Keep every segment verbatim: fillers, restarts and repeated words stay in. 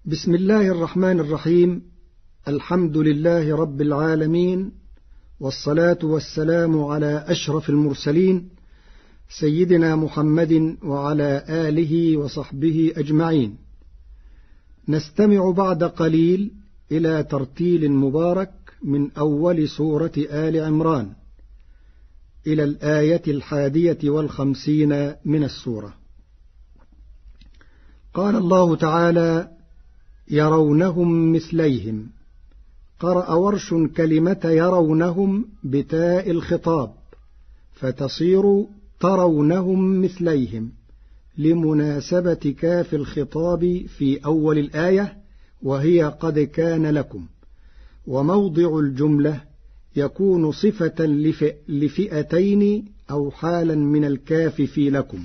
بسم الله الرحمن الرحيم. الحمد لله رب العالمين، والصلاة والسلام على أشرف المرسلين سيدنا محمد وعلى آله وصحبه أجمعين. نستمع بعد قليل إلى ترتيل مبارك من أول سورة آل عمران إلى الآية الحادية والخمسين من السورة. قال الله تعالى: يرونهم مثليهم. قرأ ورش كلمة يرونهم بتاء الخطاب فتصير ترونهم مثليهم لمناسبة كاف الخطاب في أول الآية وهي قد كان لكم، وموضع الجملة يكون صفة لفئتين أو حالا من الكاف في لكم.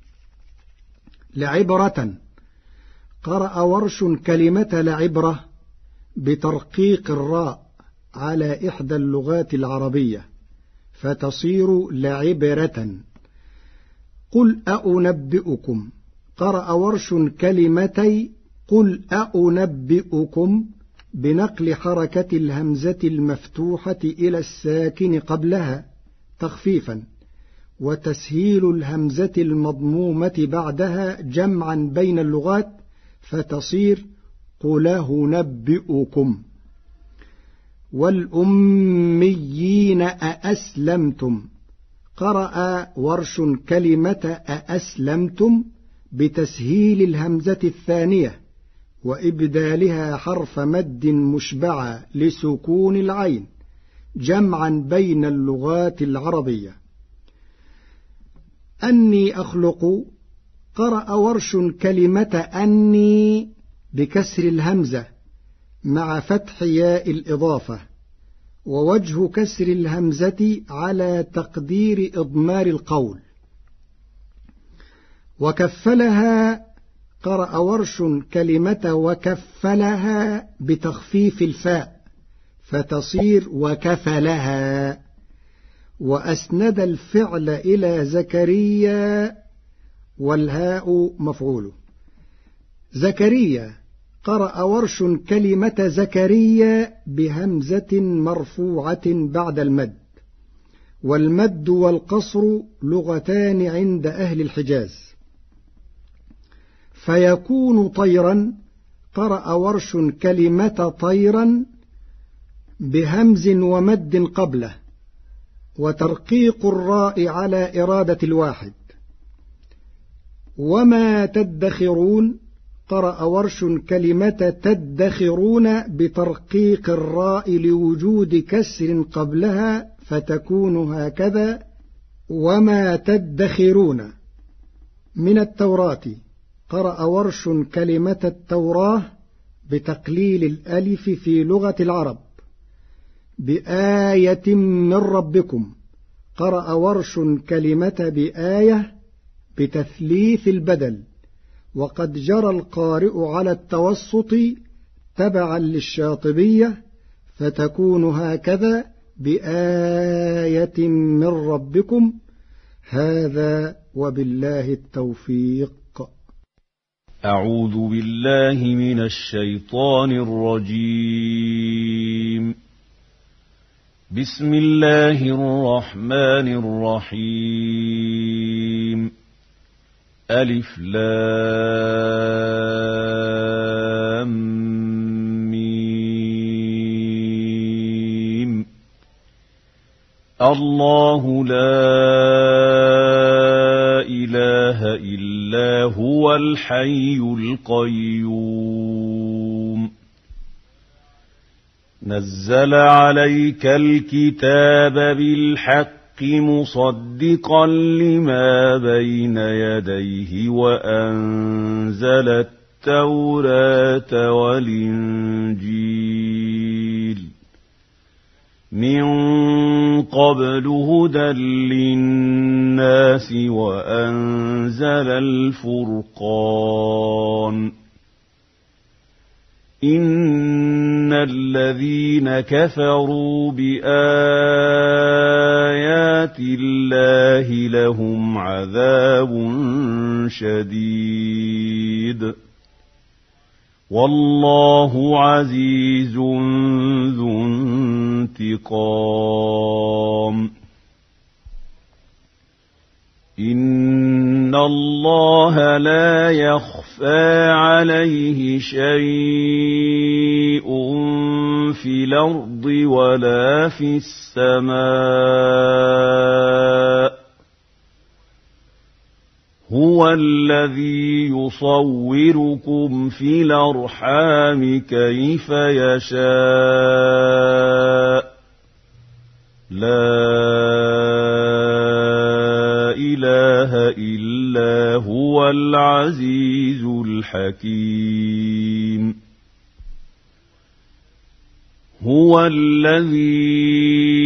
لعبرة. قرأ ورش كلمة لعبرة بترقيق الراء على إحدى اللغات العربية فتصير لعبرة. قل أأنبئكم. قرأ ورش كلمتي قل أأنبئكم بنقل حركة الهمزة المفتوحة إلى الساكن قبلها تخفيفا، وتسهيل الهمزة المضمومة بعدها جمعا بين اللغات فتصير قله نبئكم. والأميين أأسلمتم. قرأ ورش كلمة أأسلمتم بتسهيل الهمزة الثانية وإبدالها حرف مد مشبعة لسكون العين جمعا بين اللغات العربية. أني أخلق. قرأ ورش كلمة أني بكسر الهمزة مع فتح ياء الإضافة، ووجه كسر الهمزة على تقدير إضمار القول. وكفلها. قرأ ورش كلمة وكفلها بتخفيف الفاء فتصير وكفلها. وأسند الفعل إلى زكريا والهاء مفعوله. زكريا. قرأ ورش كلمة زكريا بهمزة مرفوعة بعد المد، والمد والقصر لغتان عند أهل الحجاز. فيكون طيرا. قرأ ورش كلمة طيرا بهمز ومد قبله وترقيق الراء على إرادة الواحد. وما تدخرون. قرأ ورش كلمة تدخرون بترقيق الراء لوجود كسر قبلها فتكون هكذا: وما تدخرون. من التوراة. قرأ ورش كلمة التوراة بتقليل الألف في لغة العرب بآية من ربكم. قرأ ورش كلمة بآية بتثليث البدل، وقد جرى القارئ على التوسط تبعا للشاطبية فتكون هكذا: بآية من ربكم. هذا وبالله التوفيق. أعوذ بالله من الشيطان الرجيم. بسم الله الرحمن الرحيم. ألف لام ميم. الله لا إله إلا هو الحي القيوم. نزل عليك الكتاب بالحق مصدقا لما بين يديه وأنزل التوراة والإنجيل من قبل هدى للناس وأنزل الفرقان. إن الذين كفروا بآيات الله لهم عذاب شديد والله عزيز ذو انتقام إن الله لا يخفى عليه شيء في الأرض ولا في السماء هو الذي يصوركم في الأرحام كيف يشاء لا إله إلا هو العزيز الحكيم هو الذي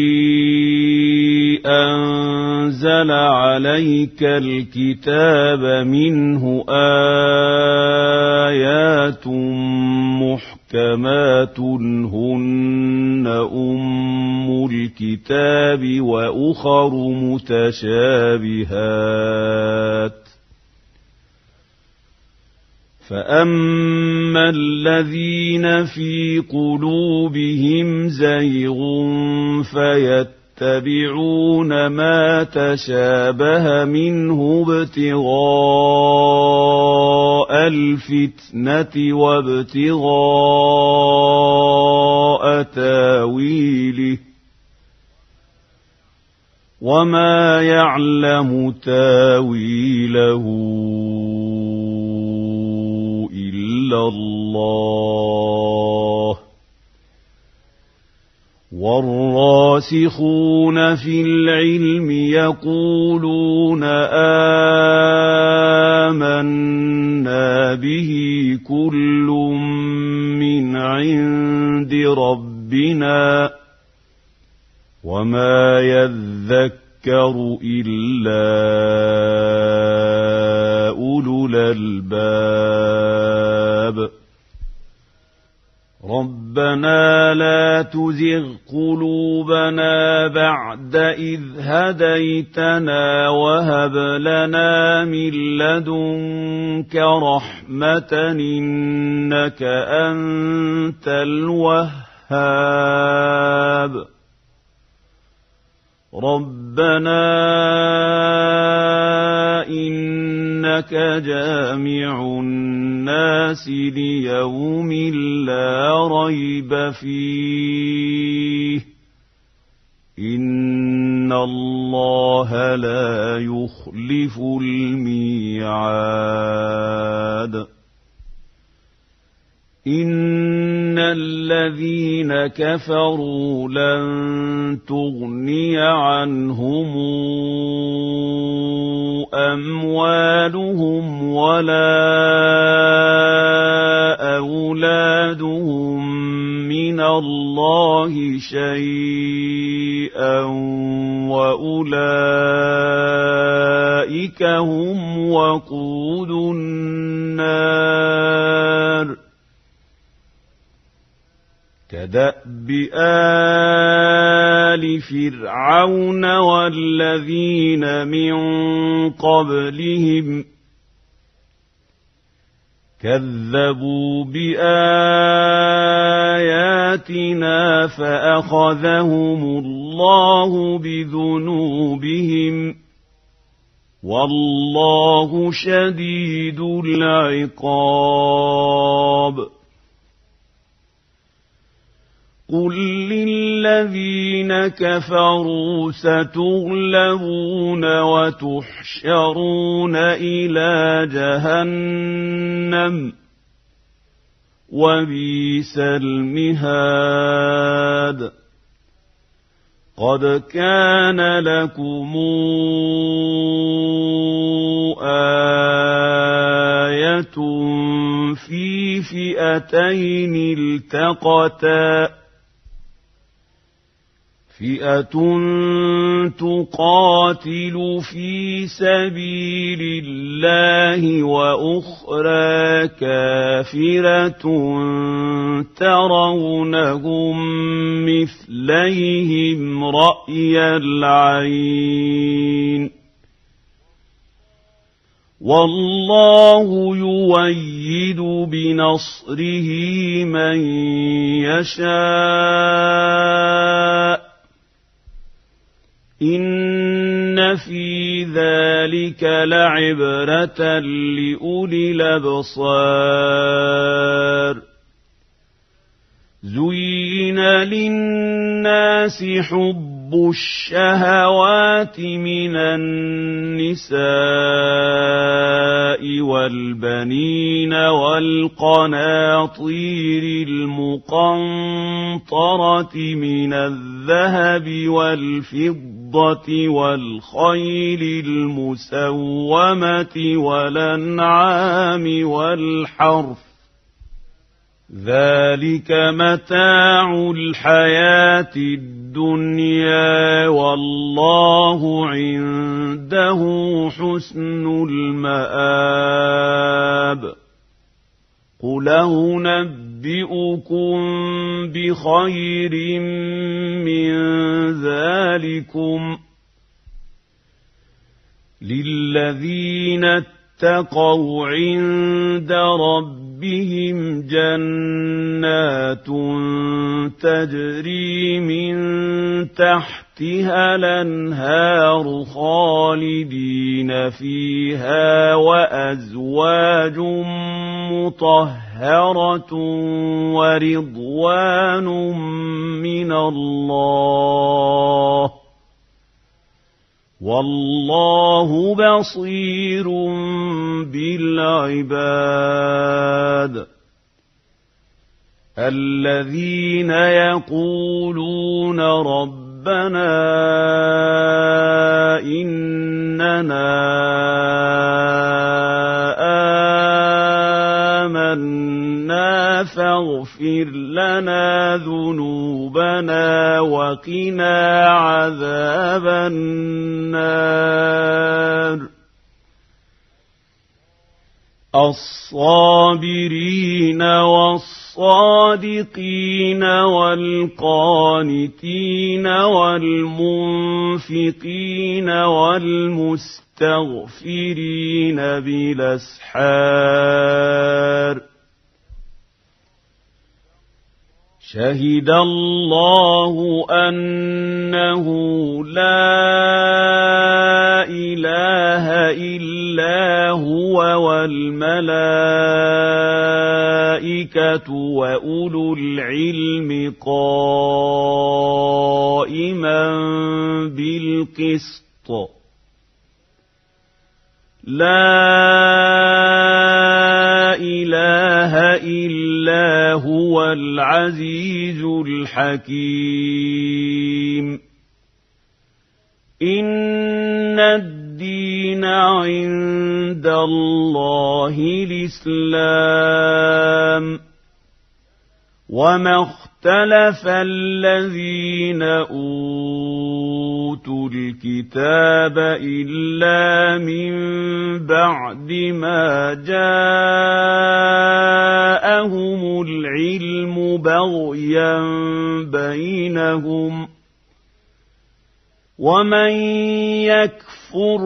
أنزل عليك الكتاب منه آيات محكمات هن أم الكتاب وأخر متشابهات فأما الذين في قلوبهم زيغ فيتبعون ما تشابه منه ابتغاء الفتنة وابتغاء تاويله وما يعلم تاويله إلا الله والراسخون في العلم يقولون آمنا به كل من عند ربنا وما يذكر إلا أولو الألباب ربنا لا تزغ قلوبنا بعد إذ هديتنا وهب لنا من لدنك رحمة إنك أنت الوهاب ربنا إنك جامع الناس ليوم لا ريب فيه إن الله لا يخلف الميعاد إن الذين كفروا لن تغني عنهم أموالهم ولا أولادهم من الله شيئا وأولئك هم وقود النار كدأب آل فرعون والذين من قبلهم كذبوا بآياتنا فأخذهم الله بذنوبهم والله شديد العقاب قل للذين كفروا ستغلبون وتحشرون إلى جهنم وبئس المهاد قد كان لكم آية في فئتين التقتا فئة تقاتل في سبيل الله وأخرى كافرة ترونهم مثليهم رأي العين والله يؤيد بنصره من يشاء إن في ذلك لعبرة لأولي الأبصار زين للناس حب الشهوات من النساء والبنين والقناطير المقنطرة من الذهب والفضة والخيل المسومة والأنعام والحرث ذلك متاع الحياة الدنيا والله عنده حسن المآب قل أنبئكم بخير من ذلكم للذين اتقوا عند ربهم بهم جنات تجري من تحتها الأنهار خالدين فيها وأزواج مطهرة ورضوان من الله والله بصير بالعباد الذين يقولون ربنا إننا آمنا فاغفر لنا ذنوبنا وقنا عذاب النار الصابرين والصادقين والقانتين والمنفقين والمستغفرين بالأسحار شهد الله أنه لا إله إلا هو والملائكة وأولو العلم قائما بالقسط لا إله إلا هو العزيز الحكيم إن الدين عند الله الإسلام وما اختلف الذين أوتوا الكتاب إلا من بعد ما جاءهم العلم بغيا بينهم ومن يكفر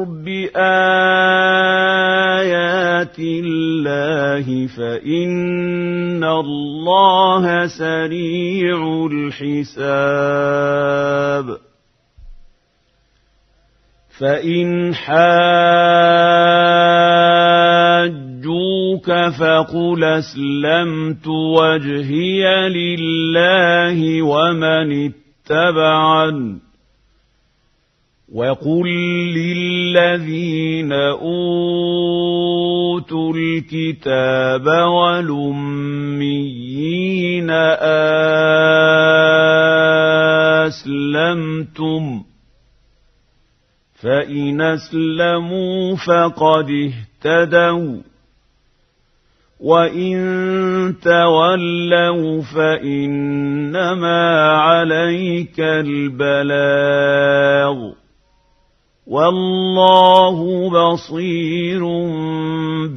بآيات الله فإن الله سريع الحساب فإن حاجوك فقل أسلمت وجهي لله ومن اتبعني وقل للذين أوتوا الكتاب والأميين أسلمتم فإن أسلموا فقد اهتدوا وإن تولوا فإنما عليك البلاغ والله بصير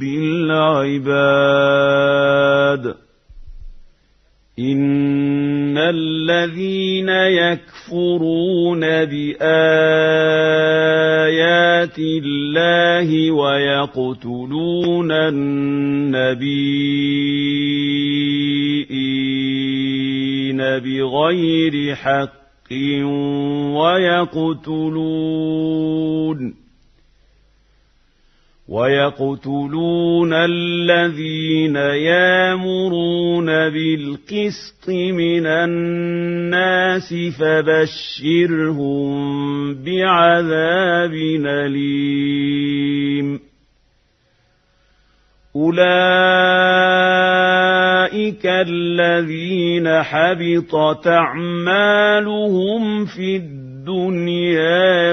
بالعباد إن الذين يكفرون بآيات الله ويقتلون النبيين بغير حق ويقتلون ويقتلون الذين يأمرون بالقسط من الناس فبشرهم بعذاب أليم أولئك الذين حبطت أعمالهم في الدنيا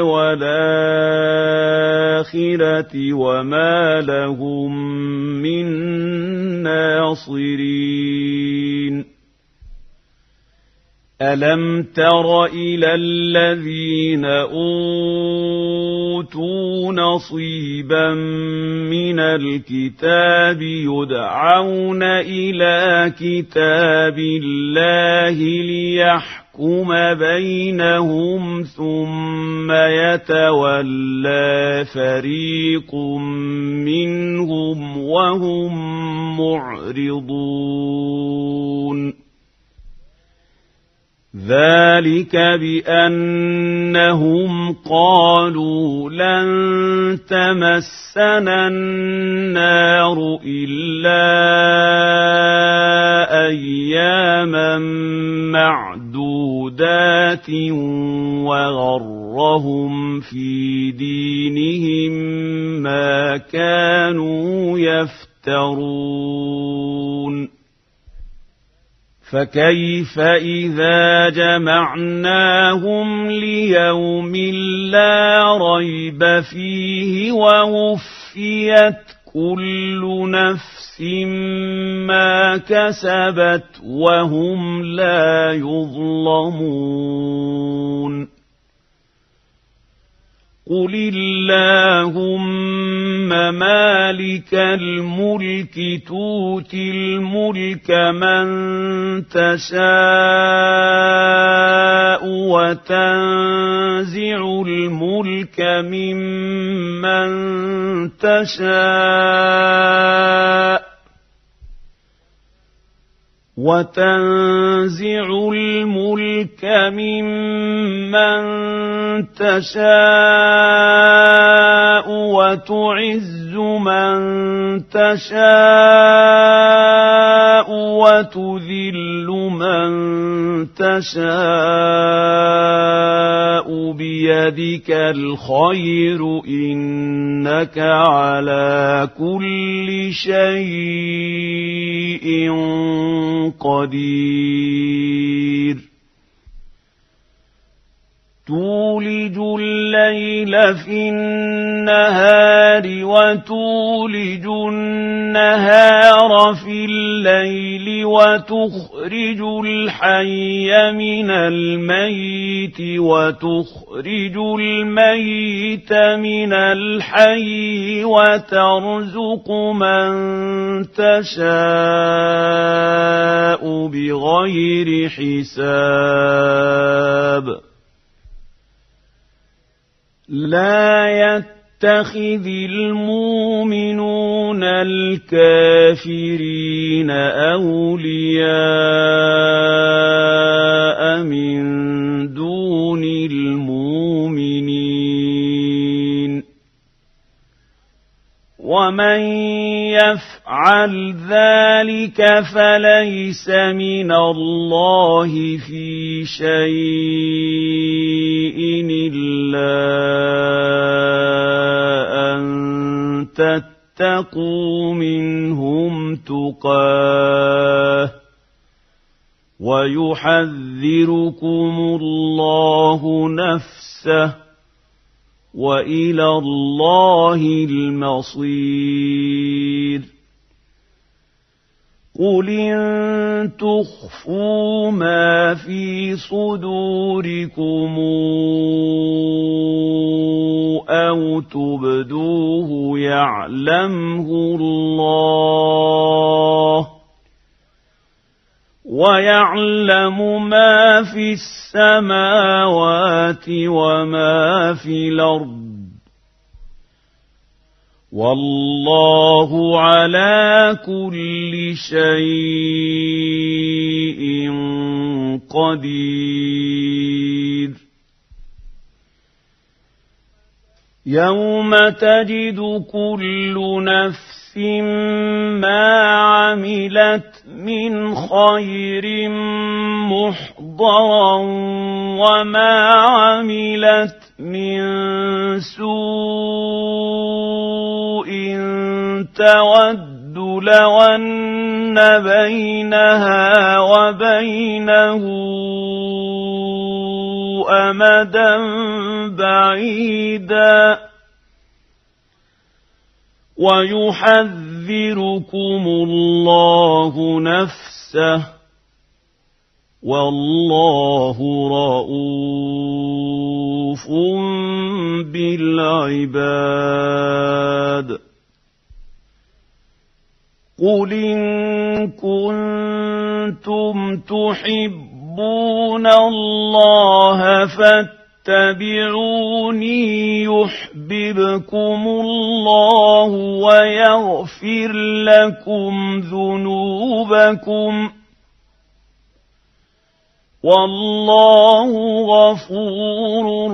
والآخرة وما لهم من ناصرين ألم تر إلى الذين أوتوا نصيبا من الكتاب يدعون إلى كتاب الله ليحكم بينهم ثم يتولى فريق منهم وهم معرضون ذلك بأنهم قالوا لن تمسنا النار إلا أياما معدودات وغرهم في دينهم ما كانوا يفترون فكيف إذا جمعناهم ليوم لا ريب فيه ووفيت كل نفس ما كسبت وهم لا يظلمون قل اللهم مالك الملك تؤتي الملك من تشاء وتنزع الملك ممن تشاء وتنزع الملك ممن تشاء وتعز من تشاء وتذل من تشاء بيدك الخير إنك على كل شيء قدير تولج الليل في النهار وتولج النهار في الليل وتخرج الحي من الميت وتخرج الميت من الحي وترزق من تشاء بغير حساب لا يتخذ المؤمنون الكافرين أولياء من دون المؤمنين ومن يفعل ذلك فليس من الله في شيء إلا أن تتقوا منهم تقاه ويحذركم الله نفسه وإلى الله المصير قل إن تخفوا ما في صدوركم أو تبدوه يعلمه الله ويعلم ما في السماوات وما في الأرض والله على كل شيء قدير يوم تجد كل نفس ما عملت من خير محضرا وما عملت من سوء تود لو أن بينها وبينه أمدا بعيدا ويحذركم الله نفسه والله رءوف بالعباد قل إن كنتم تحبون الله فاتبعوني يحببكم الله ويغفر لكم ذنوبكم والله غفور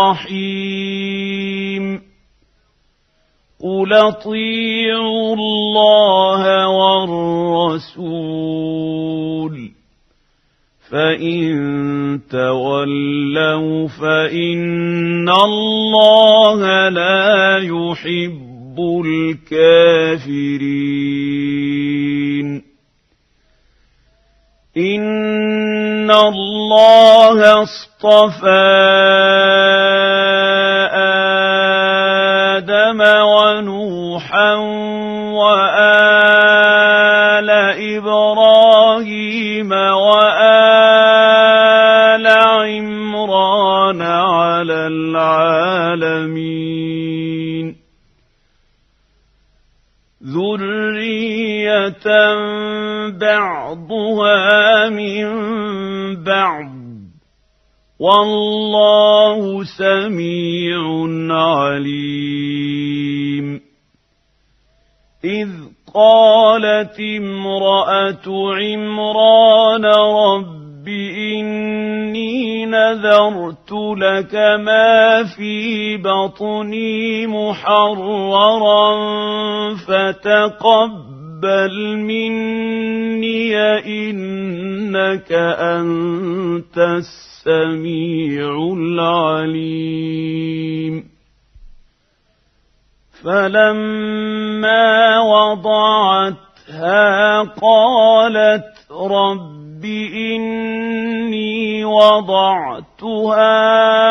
رحيم قل اطيعوا الله والرسول فإن تولوا فإن الله لا يحب الكافرين إن الله اصطفى آدم ونوحا وآل إبراهيم وآل عمران على العالمين ذرية بعضها من بعض والله سميع عليم إذ قالت امرأة عمران رب إني نذرت لك ما في بطني محررا فتقبل مني إنك أنت السميع العليم فلما وضعتها قالت رب إني وضعتها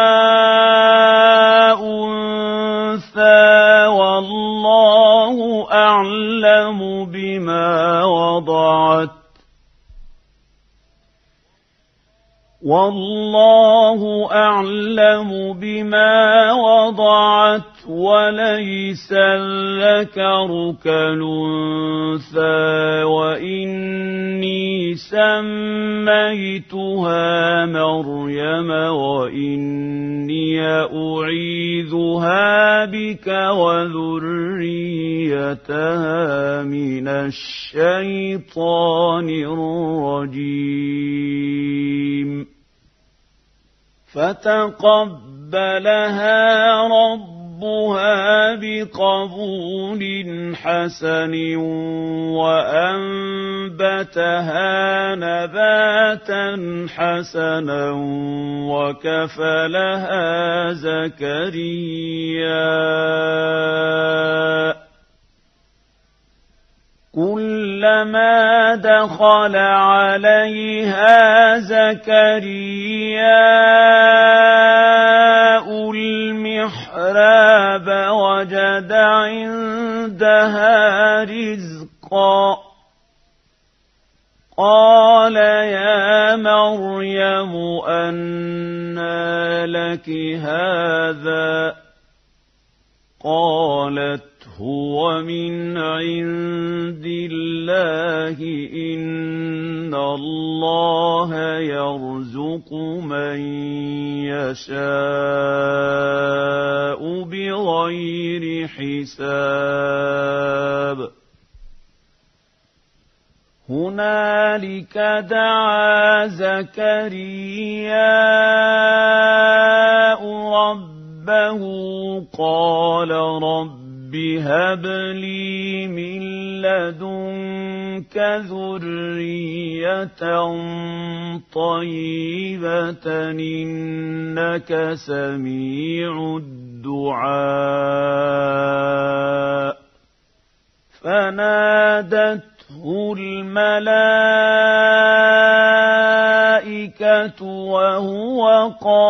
أنثى والله أعلم بما وضعت والله أعلم بما وضعت وليس الذكر كالأنثى وإني سميتها مريم وإني أعيذها بك وذريتها من الشيطان الرجيم فتقبلها ربها بقبول حسن وأنبتها نباتا حسنا وكفلها زكريا كلما دخل عليها زكرياء المحراب وجد عندها رزقا قال يا مريم أنى لك هذا قالت هو من عند الله إن اللَّهَ يَرْزُقُ مَن يَشَاءُ بِغَيْرِ حِسَابٍ هُنَالِكَ دَعَا زَكَرِيَّاءُ رَبَّهُ قَالَ رَبِّ هَبْ لِي مِن لَّدُنكَ ذُرِّيَّةً طَيِّبَةً إِنَّكَ سَمِيعُ الدُّعَاءِ فَنَادَتْهُ الْمَلَائِكَةُ وَهُوَ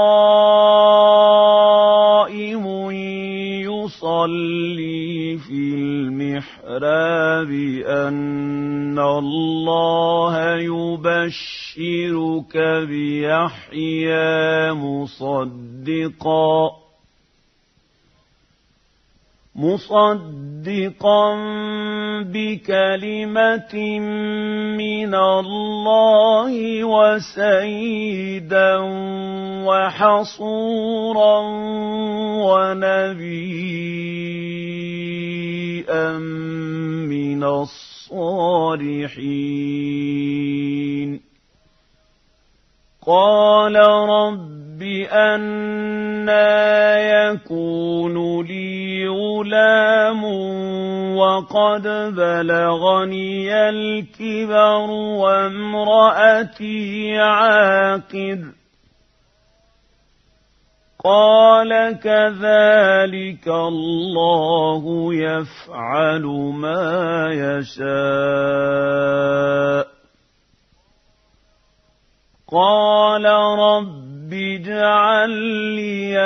قَائِمٌ يُصَلِّي فِي الْمِحْرَابِ أَنَّ اللَّهَ يُبَشِّرُكَ بِيَحْيَىٰ مُصَدِّقًا مصدقا بكلمة من الله وسيدا وحصورا ونبيا من الصالحين قال رب أنى يكون لي غلام وقد بلغني الكبر وامرأتي عاقر قال كذلك الله يفعل ما يشاء قال رب اجعل لي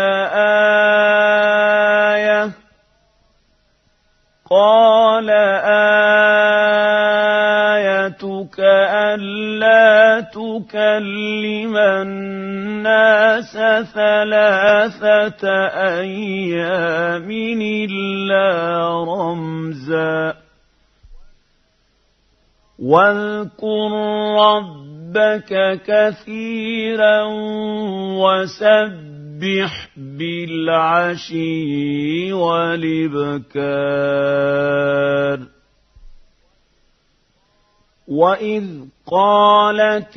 آية قال آيتك ألا تكلم الناس ثلاثة أيام إلا رمزا واذكر ربك كثيرا وسبح بالعشي والإبكار وإذ قالت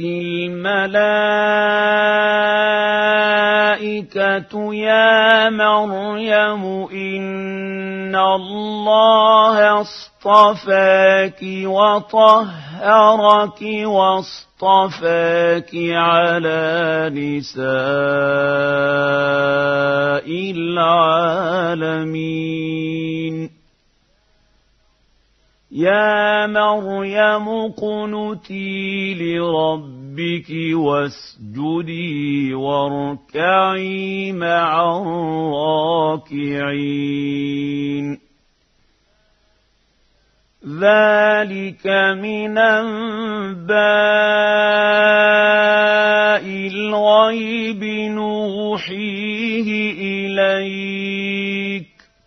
الملائكة يا مريم إن الله اصطفاك وطهرك واصطفاك على نساء العالمين يا مريم اقنتي لربك واسجدي واركعي مع الراكعين ذلك من أنباء الغيب نوحيه إليك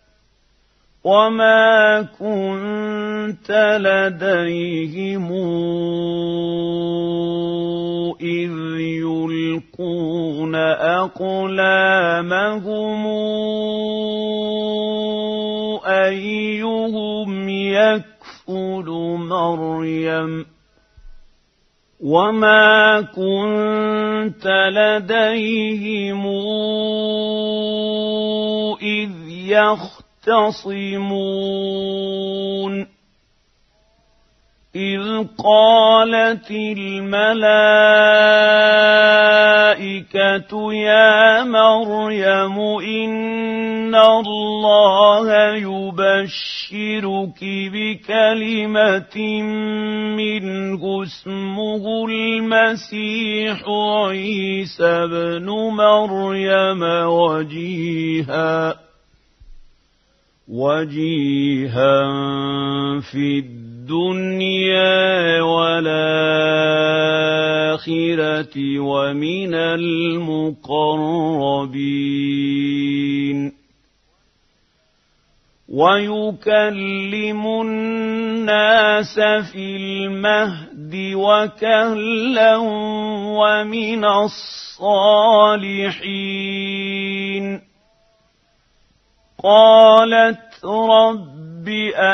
وما كنت لديهم إذ يلقون أقلامهم أيهم يكفل مريم وما كنت لديهم إذ يختصمون إذ قالت الملائكة يا مريم إن الله يبشرك بكلمة منه اسمه المسيح عيسى بن مريم وجيها وجيها في الدنيا والآخرة ومن المقربين ويكلم الناس في المهد وكهلا ومن الصالحين. قالت رب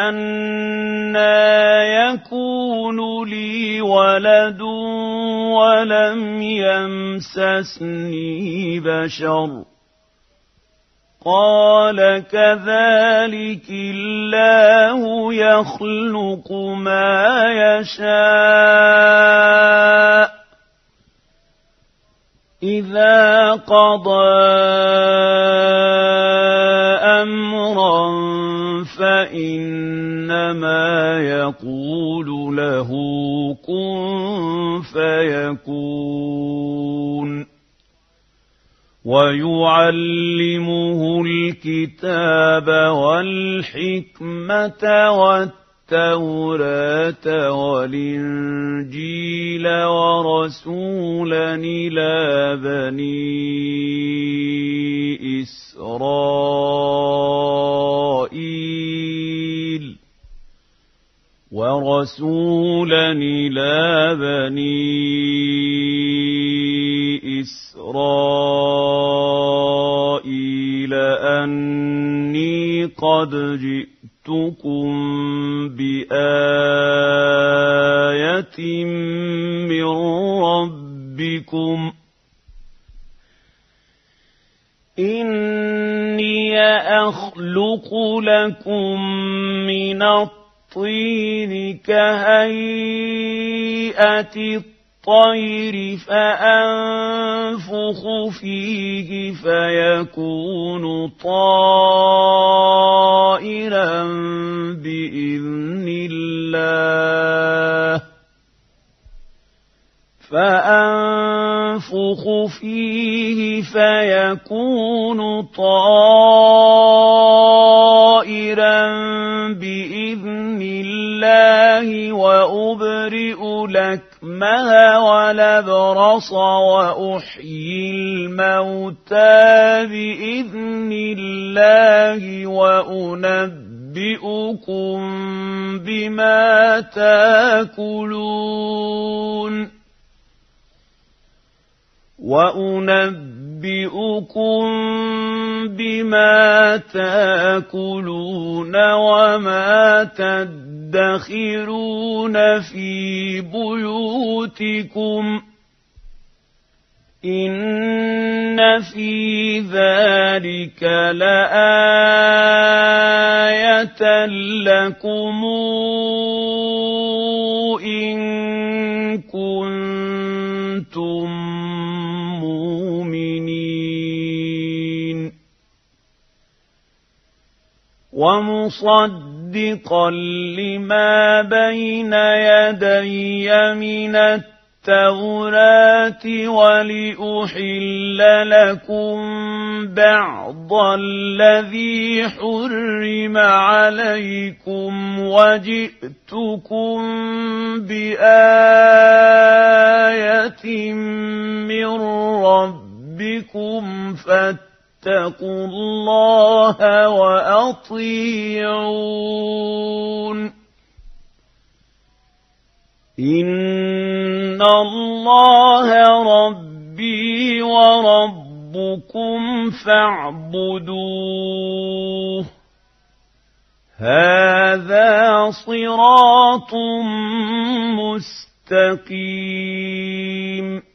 أنى يكون لي ولد ولم يمسسني بشر قال كذلك الله يخلق ما يشاء إذا قضى أمرا فإنما يقول له كن فيكون. ويعلمه الكتاب والحكمة والتوراة والإنجيل ورسولا إلى بني إسرائيل ورسولا إلى بني إسرائيل أني قد جئتكم بآية من ربكم إني أخلق لكم من الطين كهيئة الطير فأنفخ فيه فيكون طائرا بإذن الله فأنفخ فيه فيكون طائرا بإذن الله وأبرئ الأكمه والأبرص وأحيي الموتى بإذن الله وأنبئكم بما تأكلون وأنبئكم بما تأكلون وما تدخرون في بيوتكم إن في ذلك لآية لكم إن كنتم مؤمنين. ومصدقا لما بين يدي من التوراة ولأحل لكم بعض الذي حرم عليكم وجئتكم بآية من ربكم فاتقوا الله وأطيعون. إن الله ربي وربكم فاعبدوه هذا صراط مستقيم.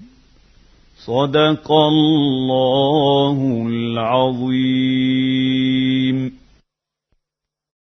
صدق الله العظيم.